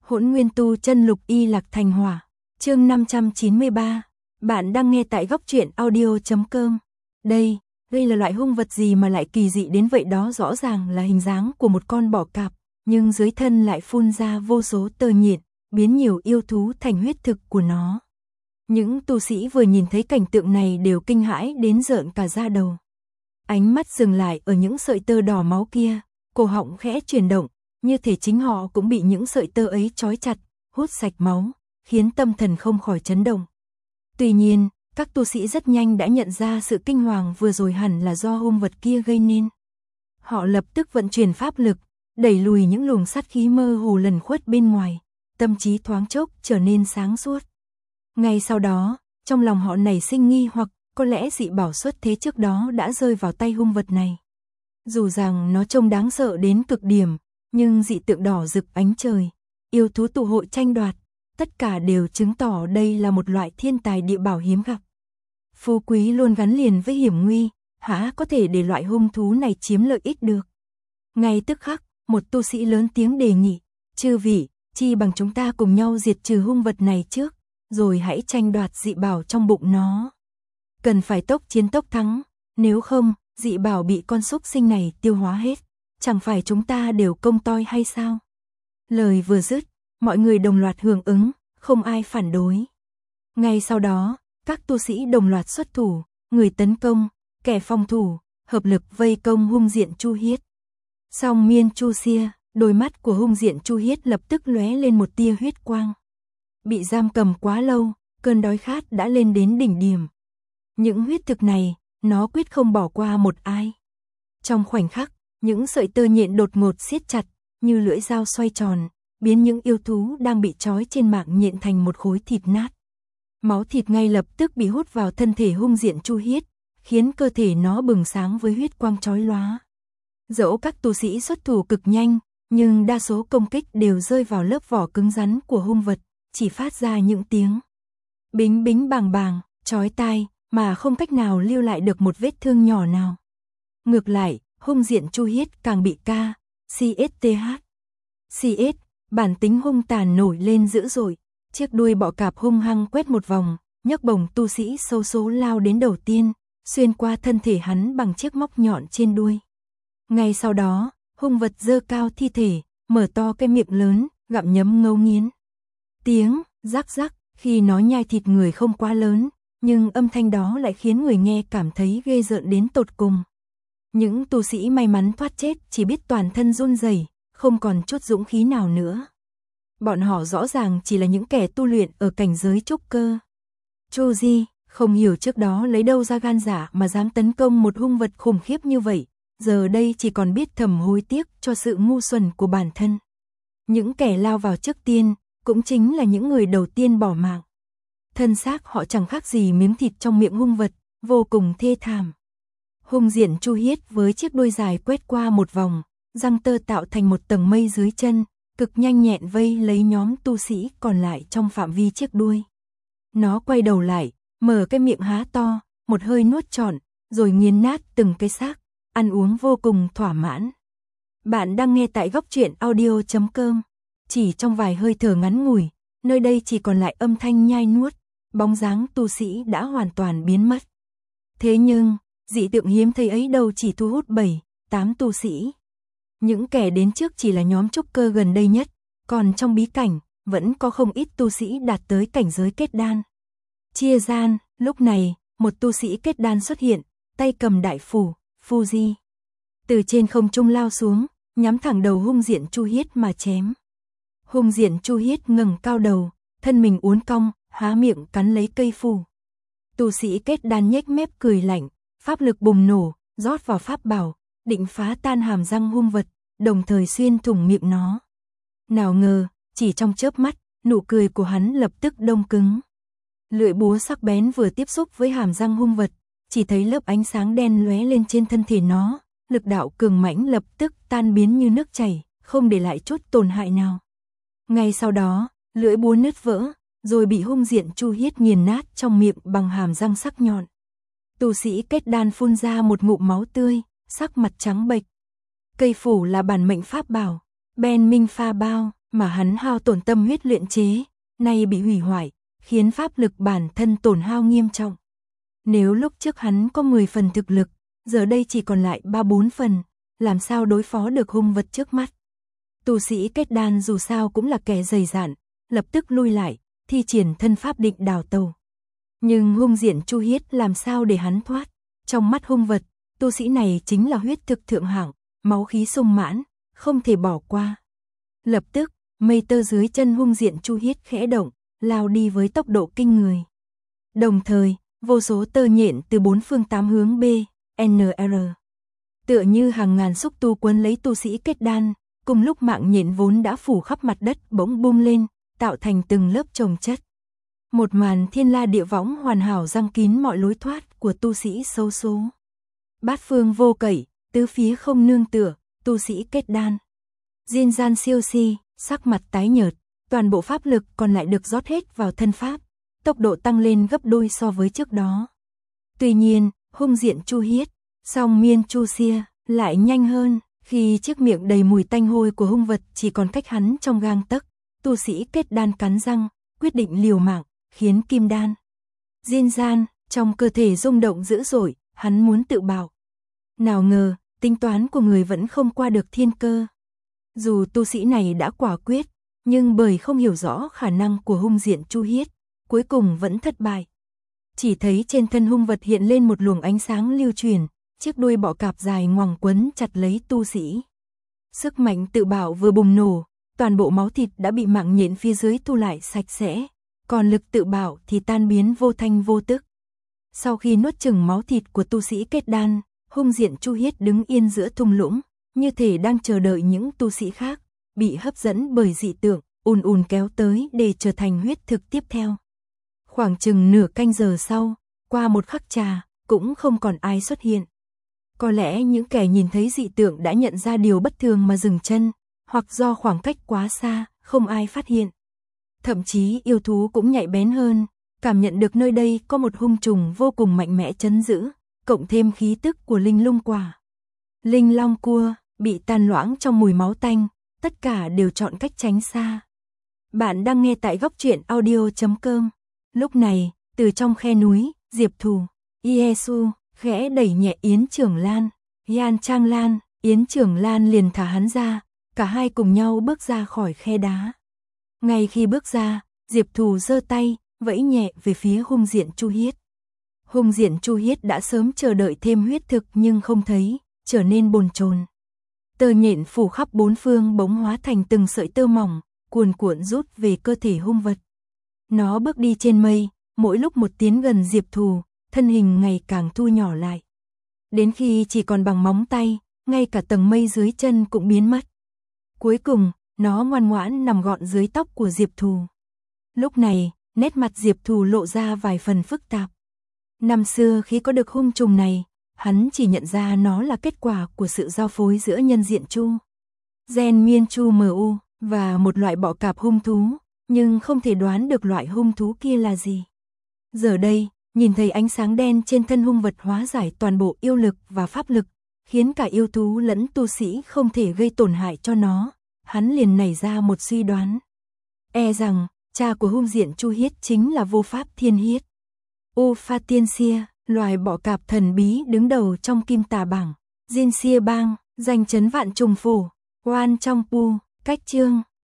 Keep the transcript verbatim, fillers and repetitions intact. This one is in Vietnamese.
Hỗn Nguyên Tu Chân Lục Y Lạc Thành Hỏa, chương năm trăm chín mươi ba. Bạn đang nghe tại góc truyện audio chấm com. Đây, đây là loại hung vật gì mà lại kỳ dị đến vậy? Đó rõ ràng là hình dáng của một con bò cạp, nhưng dưới thân lại phun ra vô số tơ nhện, biến nhiều yêu thú thành huyết thực của nó. Những tu sĩ vừa nhìn thấy cảnh tượng này đều kinh hãi đến rợn cả da đầu. Ánh mắt dừng lại ở những sợi tơ đỏ máu kia, cổ họng khẽ chuyển động, như thể chính họ cũng bị những sợi tơ ấy trói chặt, hút sạch máu, khiến tâm thần không khỏi chấn động. Tuy nhiên, các tu sĩ rất nhanh đã nhận ra sự kinh hoàng vừa rồi hẳn là do hung vật kia gây nên. Họ lập tức vận chuyển pháp lực, đẩy lùi những luồng sát khí mơ hồ lẩn khuất bên ngoài, tâm trí thoáng chốc trở nên sáng suốt. Ngay sau đó, trong lòng họ nảy sinh nghi hoặc, có lẽ dị bảo xuất thế trước đó đã rơi vào tay hung vật này. Dù rằng nó trông đáng sợ đến cực điểm, nhưng dị tượng đỏ rực ánh trời, yêu thú tụ hội tranh đoạt, tất cả đều chứng tỏ đây là một loại thiên tài địa bảo hiếm gặp. Phú quý luôn gắn liền với hiểm nguy, há có thể để loại hung thú này chiếm lợi ích được. Ngay tức khắc, một tu sĩ lớn tiếng đề nghị, chư vị, chi bằng chúng ta cùng nhau diệt trừ hung vật này trước, rồi hãy tranh đoạt dị bảo trong bụng nó. Cần phải tốc chiến tốc thắng, nếu không, dị bảo bị con súc sinh này tiêu hóa hết, chẳng phải chúng ta đều công toi hay sao? Lời vừa dứt, mọi người đồng loạt hưởng ứng, không ai phản đối. Ngay sau đó, các tu sĩ đồng loạt xuất thủ, người tấn công, kẻ phòng thủ, hợp lực vây công hung diện Chu Hiết. Song miên Chu Xia, đôi mắt của hung diện Chu Hiết lập tức lóe lên một tia huyết quang. Bị giam cầm quá lâu, cơn đói khát đã lên đến đỉnh điểm. Những huyết thực này, nó quyết không bỏ qua một ai. Trong khoảnh khắc, những sợi tơ nhện đột ngột siết chặt, như lưỡi dao xoay tròn, biến những yêu thú đang bị trói trên mạng nhện thành một khối thịt nát. Máu thịt ngay lập tức bị hút vào thân thể hung diện Chu Hiết, khiến cơ thể nó bừng sáng với huyết quang chói lóa. Dẫu các tu sĩ xuất thủ cực nhanh, nhưng đa số công kích đều rơi vào lớp vỏ cứng rắn của hung vật, chỉ phát ra những tiếng bính bính bàng bàng, chói tai, mà không cách nào lưu lại được một vết thương nhỏ nào. Ngược lại, hung diện Chu Hiết càng bị ca, xê ét tê hát. xê ét, bản tính hung tàn nổi lên dữ dội, chiếc đuôi bọ cạp hung hăng quét một vòng, nhấc bổng tu sĩ xấu số lao đến đầu tiên, xuyên qua thân thể hắn bằng chiếc móc nhọn trên đuôi. Ngay sau đó, hung vật giơ cao thi thể, mở to cái miệng lớn, gặm nhấm ngấu nghiến. Tiếng rắc rắc khi nó nhai thịt người không quá lớn, nhưng âm thanh đó lại khiến người nghe cảm thấy ghê rợn đến tột cùng. Những tu sĩ may mắn thoát chết chỉ biết toàn thân run rẩy, không còn chút dũng khí nào nữa. Bọn họ rõ ràng chỉ là những kẻ tu luyện ở cảnh giới trúc cơ. Chu Di không hiểu trước đó lấy đâu ra gan dạ mà dám tấn công một hung vật khủng khiếp như vậy, giờ đây chỉ còn biết thầm hối tiếc cho sự ngu xuẩn của bản thân. Những kẻ lao vào trước tiên, cũng chính là những người đầu tiên bỏ mạng. Thân xác họ chẳng khác gì miếng thịt trong miệng hung vật, vô cùng thê thảm. Hung diện Chu Hiết với chiếc đuôi dài quét qua một vòng, răng tơ tạo thành một tầng mây dưới chân, cực nhanh nhẹn vây lấy nhóm tu sĩ còn lại trong phạm vi chiếc đuôi. Nó quay đầu lại, mở cái miệng há to, một hơi nuốt trọn, rồi nghiền nát từng cái xác, ăn uống vô cùng thỏa mãn. Bạn đang nghe tại góc truyện audio chấm com. Chỉ trong vài hơi thở ngắn ngủi, nơi đây chỉ còn lại âm thanh nhai nuốt, bóng dáng tu sĩ đã hoàn toàn biến mất. Thế nhưng, dị tượng hiếm thấy ấy đâu chỉ thu hút bảy, tám tu sĩ. Những kẻ đến trước chỉ là nhóm trúc cơ gần đây nhất, còn trong bí cảnh, vẫn có không ít tu sĩ đạt tới cảnh giới kết đan. Chia gian, lúc này, một tu sĩ kết đan xuất hiện, tay cầm đại phủ, Fuji. Từ trên không trung lao xuống, nhắm thẳng đầu hung diện Chu Hiết mà chém. Hung diện Chu Hiết ngẩng cao đầu, thân mình uốn cong, há miệng cắn lấy cây phù. Tu sĩ kết đan nhếch mép cười lạnh, pháp lực bùng nổ, rót vào pháp bảo, định phá tan hàm răng hung vật, đồng thời xuyên thủng miệng nó. Nào ngờ, chỉ trong chớp mắt, nụ cười của hắn lập tức đông cứng. Lưỡi búa sắc bén vừa tiếp xúc với hàm răng hung vật, chỉ thấy lớp ánh sáng đen lóe lên trên thân thể nó, lực đạo cường mãnh lập tức tan biến như nước chảy, không để lại chút tổn hại nào. Ngay sau đó, lưỡi búa nứt vỡ, rồi bị hung diện Chu Hiết nghiền nát trong miệng bằng hàm răng sắc nhọn. Tu sĩ kết đan phun ra một ngụm máu tươi, sắc mặt trắng bệch. Cây phủ là bản mệnh pháp bảo, Ben Minh Pha Bao, mà hắn hao tổn tâm huyết luyện chế, nay bị hủy hoại, khiến pháp lực bản thân tổn hao nghiêm trọng. Nếu lúc trước hắn có mười phần thực lực, giờ đây chỉ còn lại ba bốn phần, làm sao đối phó được hung vật trước mắt. Tu sĩ kết đan dù sao cũng là kẻ dày dạn, lập tức lui lại, thi triển thân pháp định đào tàu. Nhưng hung diện Chu Hiết làm sao để hắn thoát, trong mắt hung vật, tu sĩ này chính là huyết thực thượng hạng, máu khí sung mãn, không thể bỏ qua. Lập tức, mây tơ dưới chân hung diện Chu Hiết khẽ động, lao đi với tốc độ kinh người. Đồng thời, vô số tơ nhện từ bốn phương tám hướng B, N R. Tựa như hàng ngàn xúc tu quấn lấy tu sĩ kết đan, cùng lúc mạng nhện vốn đã phủ khắp mặt đất bỗng bung lên, tạo thành từng lớp chồng chất. Một màn thiên la địa võng hoàn hảo răng kín mọi lối thoát của tu sĩ xấu số. Bát phương vô cẩy, tứ phía không nương tựa, tu sĩ kết đan. Diên gian siêu si, sắc mặt tái nhợt, toàn bộ pháp lực còn lại được rót hết vào thân pháp, tốc độ tăng lên gấp đôi so với trước đó. Tuy nhiên, hung diện Chu Hiết, song miên Chu Xia, lại nhanh hơn, khi chiếc miệng đầy mùi tanh hôi của hung vật chỉ còn cách hắn trong gang tấc, tu sĩ kết đan cắn răng, quyết định liều mạng, khiến kim đan. Diên gian, trong cơ thể rung động dữ dội, hắn muốn tự bạo. Nào ngờ, tính toán của người vẫn không qua được thiên cơ. Dù tu sĩ này đã quả quyết, nhưng bởi không hiểu rõ khả năng của hung diện Chu Hiết, cuối cùng vẫn thất bại. Chỉ thấy trên thân hung vật hiện lên một luồng ánh sáng lưu truyền, chiếc đuôi bọ cạp dài ngoằng quấn chặt lấy tu sĩ. Sức mạnh tự bạo vừa bùng nổ, toàn bộ máu thịt đã bị mạng nhện phía dưới thu lại sạch sẽ, còn lực tự bạo thì tan biến vô thanh vô tức. Sau khi nuốt chửng máu thịt của tu sĩ kết đan, hung diện Chu Hiết đứng yên giữa thung lũng, như thể đang chờ đợi những tu sĩ khác, bị hấp dẫn bởi dị tượng, ùn ùn kéo tới để trở thành huyết thực tiếp theo. Khoảng chừng nửa canh giờ sau, qua một khắc trà, cũng không còn ai xuất hiện. Có lẽ những kẻ nhìn thấy dị tượng đã nhận ra điều bất thường mà dừng chân, hoặc do khoảng cách quá xa, không ai phát hiện. Thậm chí yêu thú cũng nhạy bén hơn, cảm nhận được nơi đây có một hung trùng vô cùng mạnh mẽ trấn giữ, cộng thêm khí tức của linh lung quả. Linh long cua, bị tàn loãng trong mùi máu tanh, tất cả đều chọn cách tránh xa. Bạn đang nghe tại góc truyện audio chấm com. Lúc này, từ trong khe núi, Diệp Thù, Yesu, khẽ đẩy nhẹ Yến Trưởng Lan, Yan Trang Lan, Yến Trưởng Lan liền thả hắn ra, cả hai cùng nhau bước ra khỏi khe đá. Ngay khi bước ra, Diệp Thù giơ tay, vẫy nhẹ về phía hung diện Chu Hiết. Hung diện Chu Hiết đã sớm chờ đợi thêm huyết thực nhưng không thấy, trở nên bồn chồn. Tơ nhện phủ khắp bốn phương bỗng hóa thành từng sợi tơ mỏng, cuồn cuộn rút về cơ thể hung vật. Nó bước đi trên mây, mỗi lúc một tiến gần Diệp Thù, thân hình ngày càng thu nhỏ lại. Đến khi chỉ còn bằng móng tay, ngay cả tầng mây dưới chân cũng biến mất. Cuối cùng, nó ngoan ngoãn nằm gọn dưới tóc của Diệp Thù. Lúc này, nét mặt Diệp Thù lộ ra vài phần phức tạp. Năm xưa khi có được hung trùng này, hắn chỉ nhận ra nó là kết quả của sự giao phối giữa nhân diện Chu, gen miên Chu mu, và một loại bọ cạp hung thú, nhưng không thể đoán được loại hung thú kia là gì. Giờ đây, nhìn thấy ánh sáng đen trên thân hung vật hóa giải toàn bộ yêu lực và pháp lực, khiến cả yêu thú lẫn tu sĩ không thể gây tổn hại cho nó, hắn liền nảy ra một suy đoán. E rằng, cha của hung diện Chu Hiết chính là Vô Pháp Thiên Hiết. U Pha Tiên Xia, loài bọ cạp thần bí đứng đầu trong kim tà bảng, Jin Xia Bang, danh chấn vạn trùng phủ, Oan trong Pu, cách chương.